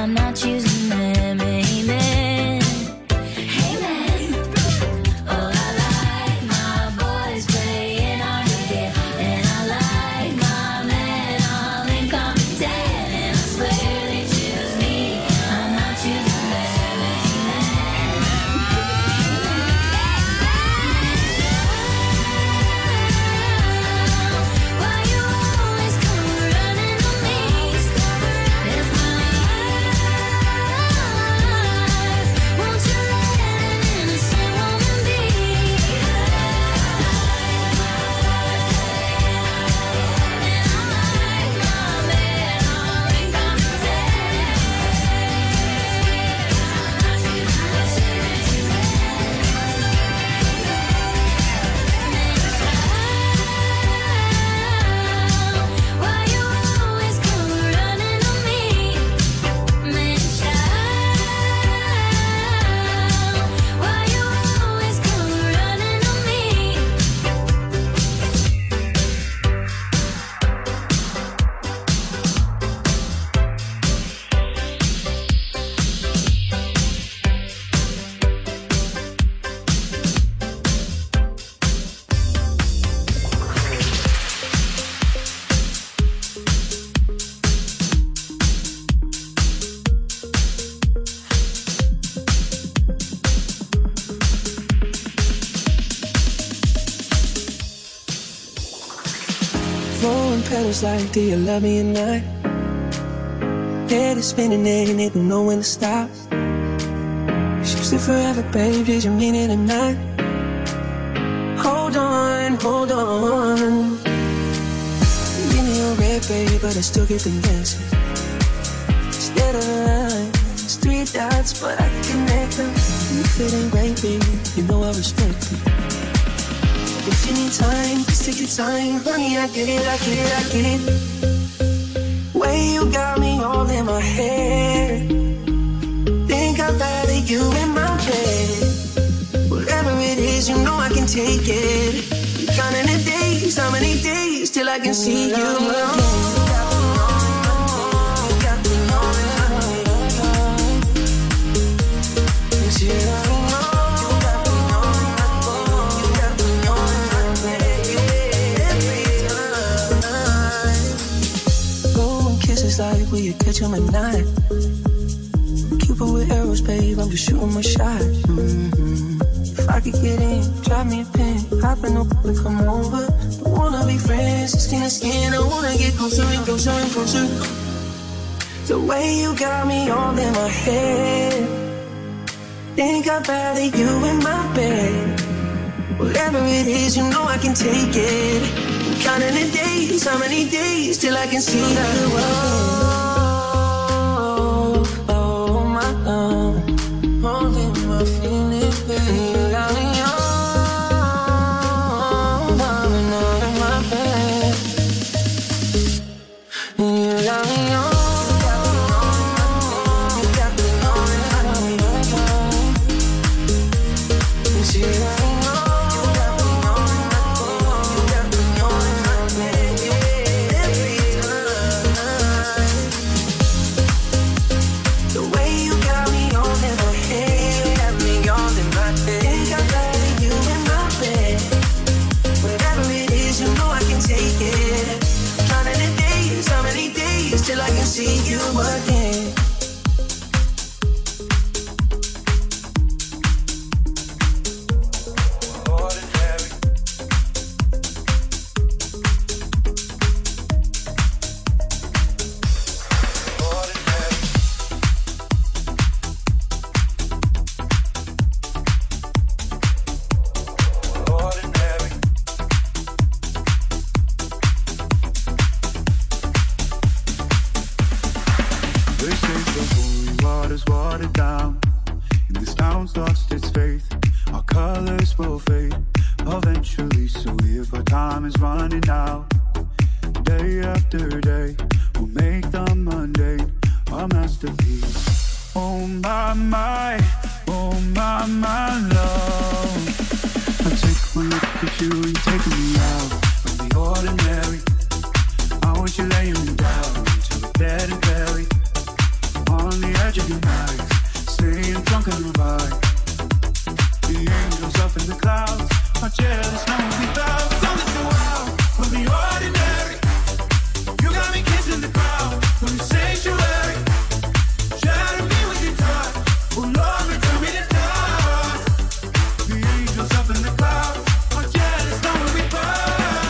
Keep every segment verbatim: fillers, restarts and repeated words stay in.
I'm not choosing them. Amen. Amen. Oh, I like my boys playing hard to get, and I like my men all incompetent, and I swear they choose me. I'm not choosing them. Amen. Why you always come running on me? It's my life. Won't you let an innocent woman be? And I like my men all incompetent. Why you always come running on me? Man, child, why you always come running on me? Throwing petals like, do you love me or not? Head is spinning and they don't know when to stop. Shoes it forever, babe, did you mean it or not? Hold on, hold on. Give me your red, babe, but I still get them dancing. Instead of lines, three dots, but I can connect them. If it ain't right, baby, you know I respect you. If you need time, just take your time. Honey, I get it, I get it, I get it. Way you got me all in my head. Think I'd rather you in my bed. Whatever it is, you know I can take it. Counting the days, how many days till I can see you again? Like will you catch him at night? Cupid with arrows, babe, I'm just shooting my shot. Mm-hmm. If I could get in, drop me a pin, hop in the pool and come over. Don't wanna be friends, skin to skin, I wanna get closer and closer and closer. The way you got me all in my head. Think I'd rather you in my bed. Whatever it is, you know I can take it. Counting the days, how many days till I can see you again? Oh, oh my love, holding my feelings, baby. You got me on, falling out of my bed. You got me on. Till I can see you again. On the edge of your night, staying drunk on your vibe. The angels up in the clouds are jealous, no one without. Something so wild from the ordinary. You got me kissing the crowd from the sanctuary. Shatter me with your touch, oh Lord, return me to touch. The angels up in the clouds are jealous, no one without.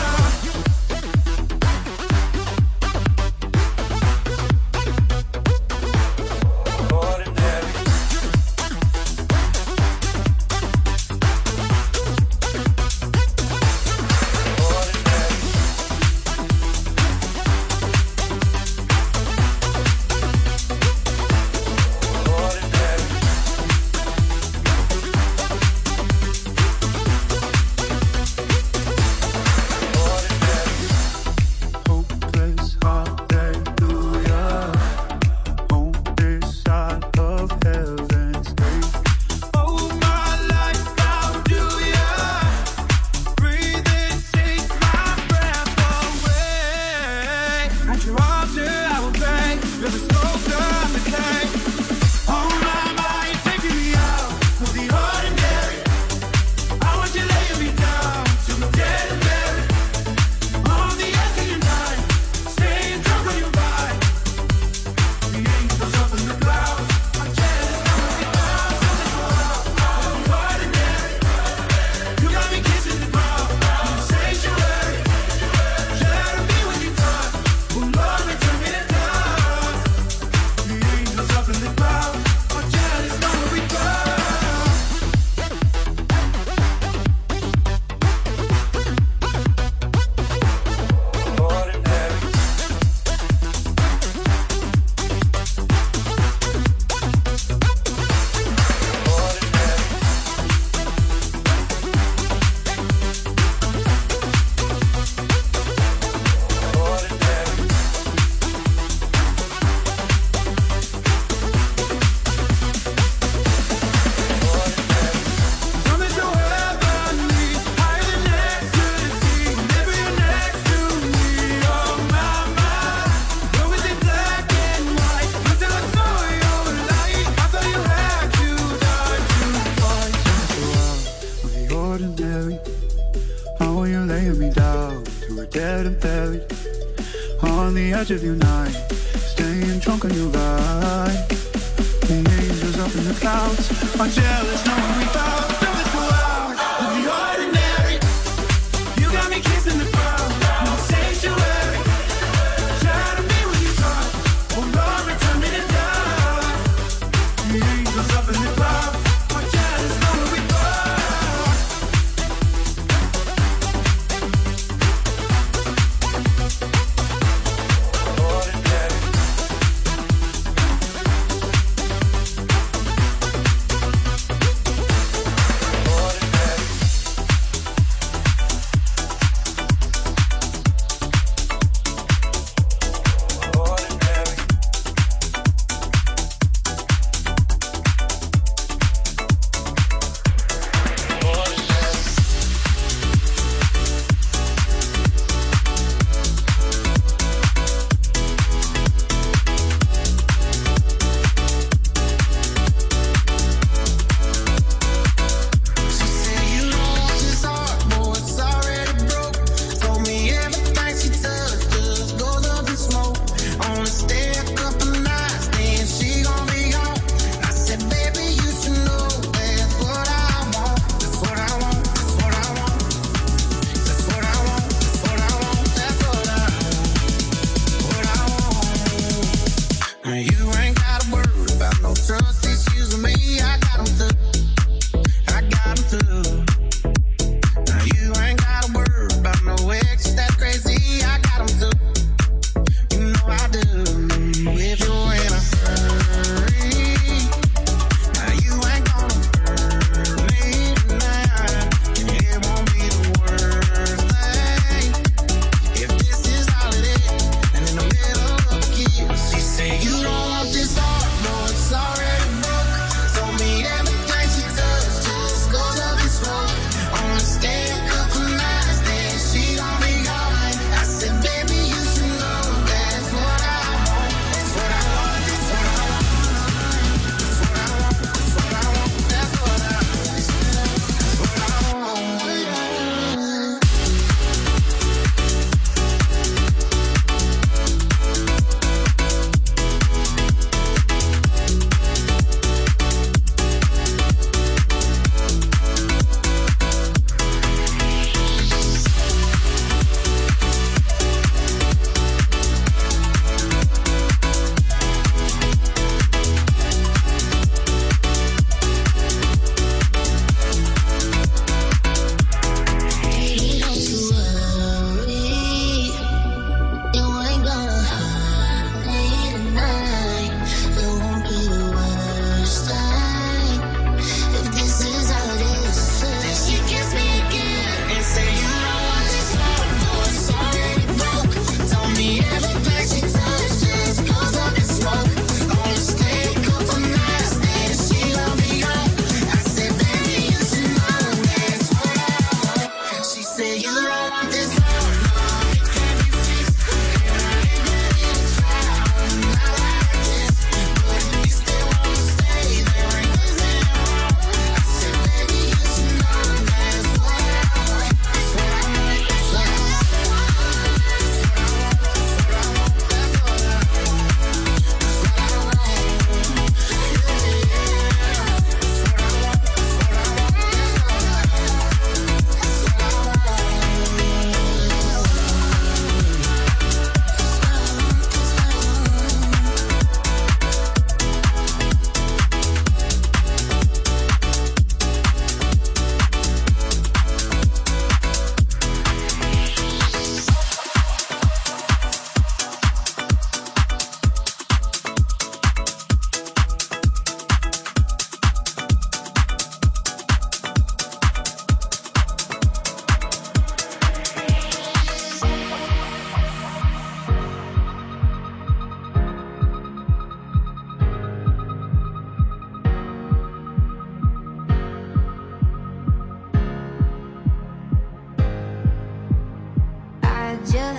Of your night, staying drunk on your vibe. The angels up in the clouds are jealous, no one without. Something so loud of the ordinary. You got me kissing the crowd in the sanctuary. Shatter me with your touch, oh Lord, return me to dust. The angels up in the clouds are jealous, no one without.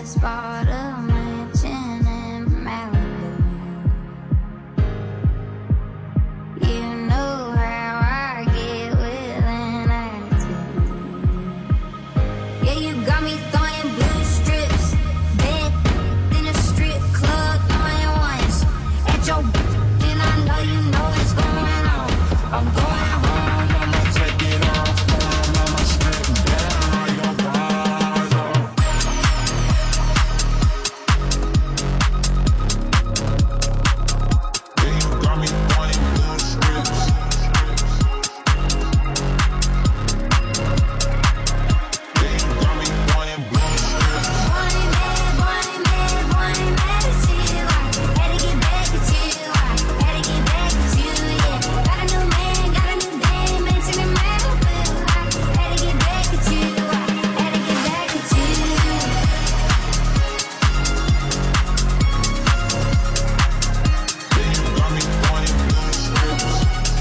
spot a mansion in Malibu. You know how I get with an attitude. Yeah, you got me throwing blue strips, bed in a strip club, throwing ones at your and I know you know what's going on. I'm going home, I'ma take it off, I'ma strip down your bars off. Yeah, you got me throwing blue strips. Yeah, you got me throwing blue strips. Wanna mad, wanna mad, wanna mad at you. I had to get back at you. I had to get back at you. Yeah, got a new man, got a new dame, mention in Malibu. I had to get back at you. I had to get back at you. Yeah, you got me throwing blue strips.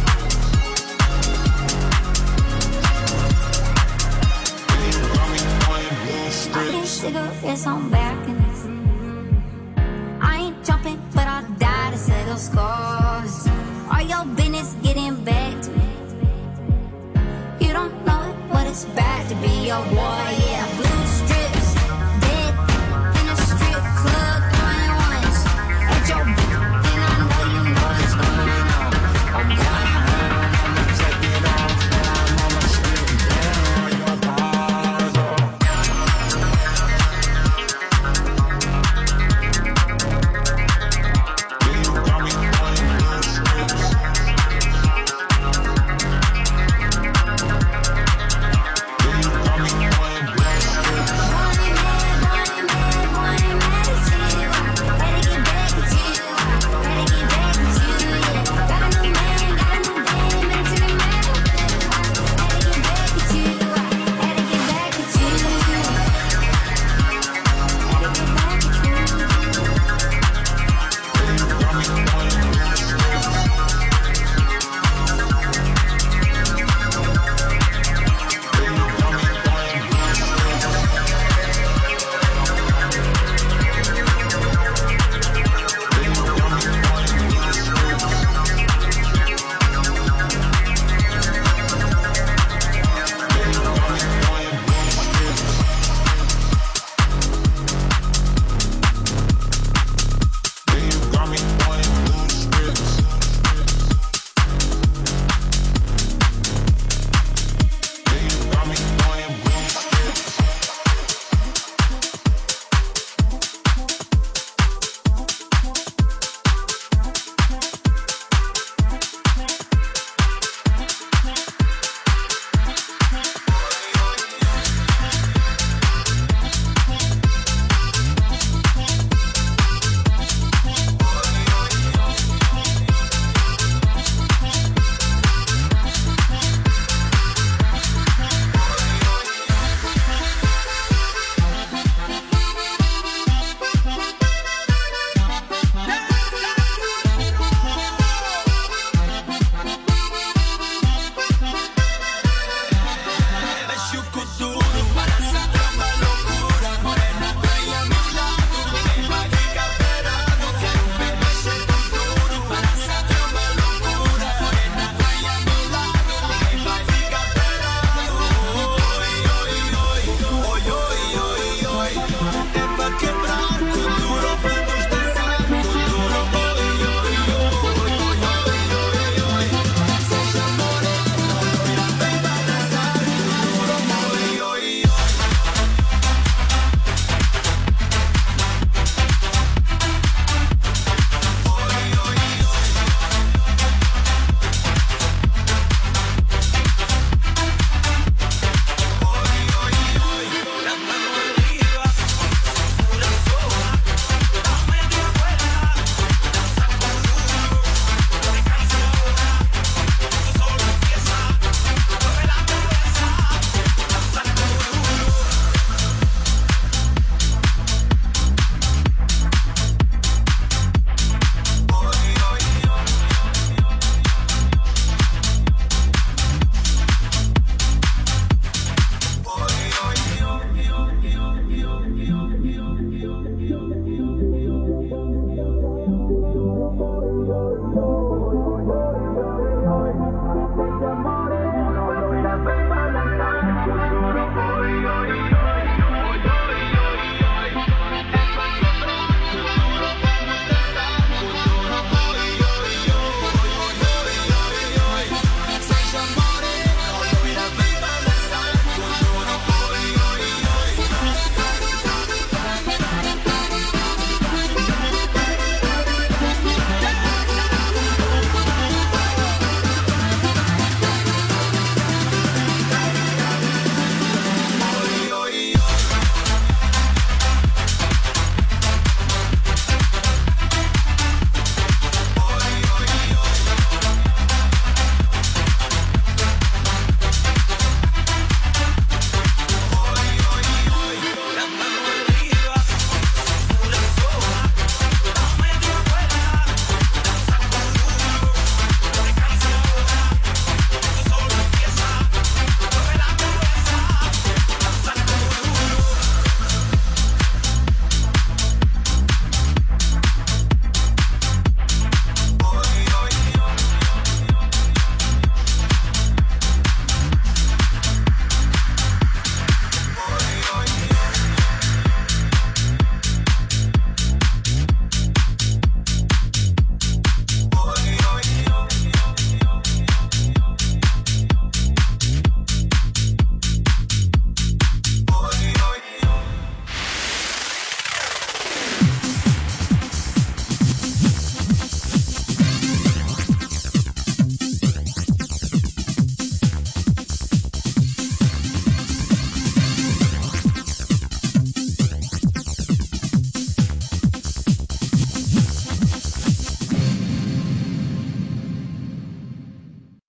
Yeah, you got me throwing blue strips. Cigarettes on balconies. I ain't jumping, but I'll die to settle scores. Are your business getting back to me? You don't know it, what it's bad to be your boy. Yeah, blue strips, dead in a strip club, throwing ones at your and I know you know what's going on. I'm going home, I'ma take it off, I'ma strip down your bars off. Yeah, you got me throwing blue strips. Yeah, you got me throwing blue strips.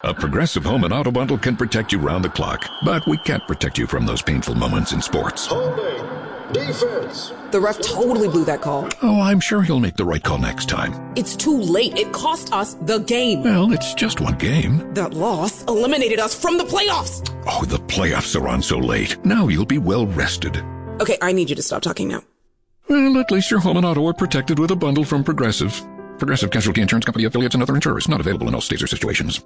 A Progressive Home and Auto Bundle can protect you round the clock, but we can't protect you from those painful moments in sports. Holding. Defense. The ref totally blew that call. Oh, I'm sure he'll make the right call next time. It's too late. It cost us the game. Well, it's just one game. That loss eliminated us from the playoffs. Oh, the playoffs are on so late. Now you'll be well rested. Okay, I need you to stop talking now. Well, at least your home and auto are protected with a bundle from Progressive. Progressive Casualty Insurance Company affiliates and other insurers. Not available in all states or situations.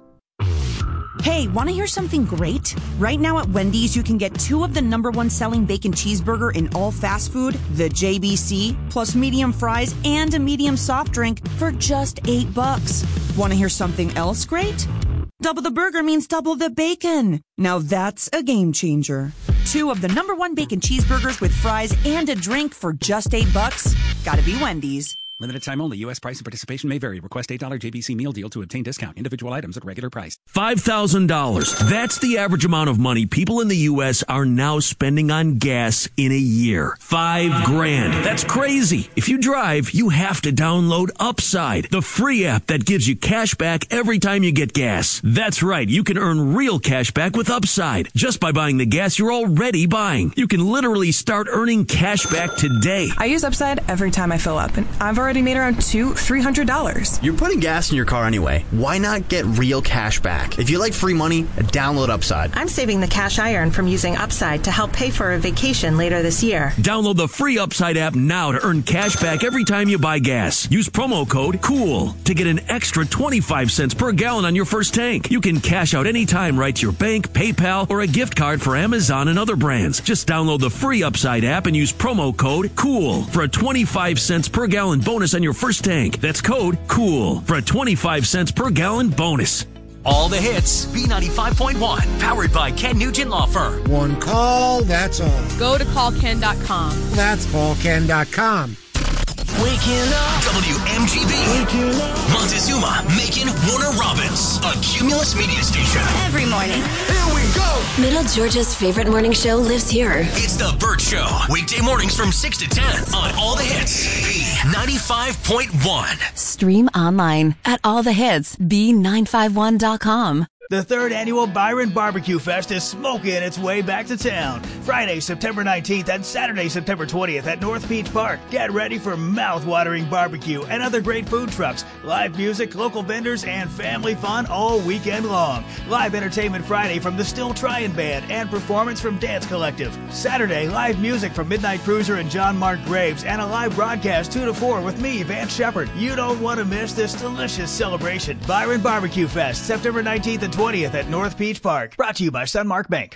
Hey, want to hear something great? Right now at Wendy's, you can get two of the number one selling bacon cheeseburger in all fast food, the J B C, plus medium fries and a medium soft drink for just eight bucks. Want to hear something else great? Double the burger means double the bacon. Now that's a game changer. Two of the number one bacon cheeseburgers with fries and a drink for just eight bucks. Gotta be Wendy's. Limited time only. U S price and participation may vary. Request eight dollars J B C meal deal to obtain discount. Individual items at regular price. five thousand dollars. That's the average amount of money people in the U S are now spending on gas in a year. Five grand. That's crazy. If you drive, you have to download Upside, the free app that gives you cash back every time you get gas. That's right. You can earn real cash back with Upside just by buying the gas you're already buying. You can literally start earning cash back today. I use Upside every time I fill up, and I've already made around two, three hundred dollars. You're putting gas in your car anyway. Why not get real cash back? If you like free money, download Upside. I'm saving the cash I earn from using Upside to help pay for a vacation later this year. Download the free Upside app now to earn cash back every time you buy gas. Use promo code COOL to get an extra twenty-five cents per gallon on your first tank. You can cash out anytime right to your bank, PayPal, or a gift card for Amazon and other brands. Just download the free Upside app and use promo code COOL for a twenty-five cents per gallon bonus on your first tank. That's code COOL for a twenty-five cents per gallon bonus. All the hits, B ninety-five point one, powered by Ken Nugent Law Firm. One call, that's all. Go to call ken dot com. That's call ken dot com. Waking up. W M G B. Waking up. Montezuma, Macon, Warner Robins. A Cumulus media station. Every morning. Here we go. Middle Georgia's favorite morning show lives here. It's The Burt Show. Weekday mornings from six to ten on All the Hits. B ninety-five point one. Stream online at all the hits b nine five one dot com. The third annual Byron Barbecue Fest is smoking its way back to town. Friday, September nineteenth and Saturday, September twentieth at North Beach Park. Get ready for mouth-watering barbecue and other great food trucks, live music, local vendors, and family fun all weekend long. Live entertainment Friday from the Still Tryin' Band and performance from Dance Collective. Saturday, live music from Midnight Cruiser and John Mark Graves and a live broadcast two to four with me, Vance Shepard. You don't want to miss this delicious celebration. Byron Barbecue Fest, September nineteenth and twentieth at North Beach Park. Brought to you by Sunmark Bank.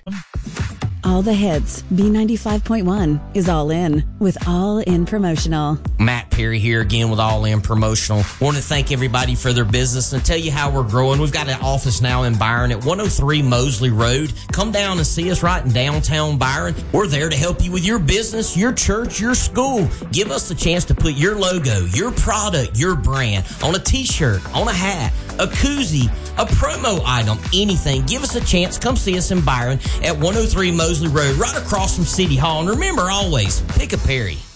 All the hits. B ninety-five point one is all in with All In Promotional. Matt Perry here again with All In Promotional. Want to thank everybody for their business and tell you how we're growing. We've got an office now in Byron at one oh three Mosley Road. Come down and see us right in downtown Byron. We're there to help you with your business, your church, your school. Give us the chance to put your logo, your product, your brand on a t-shirt, on a hat, a koozie, a promo item, anything. Give us a chance. Come see us in Byron at one oh three Mosley Road, right across from City Hall. And remember, always, pick a Perry.